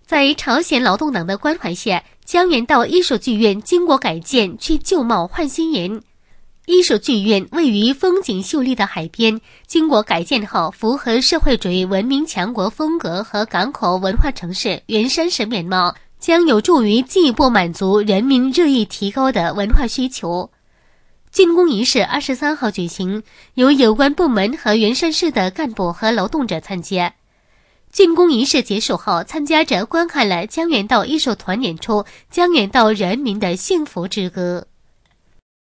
在朝鲜劳动党的关怀下，江原道艺术剧院经过改建，去旧貌换新颜。艺术剧院位于风景秀丽的海边，经过改建后符合社会主义文明强国风格和港口文化城市原山式面貌，将有助于进一步满足人民日益提高的文化需求。竣工仪式23号举行，由有关部门和原山市的干部和劳动者参加。竣工仪式结束后，参加者观看了江原道艺术团演出《江原道人民的幸福之歌》。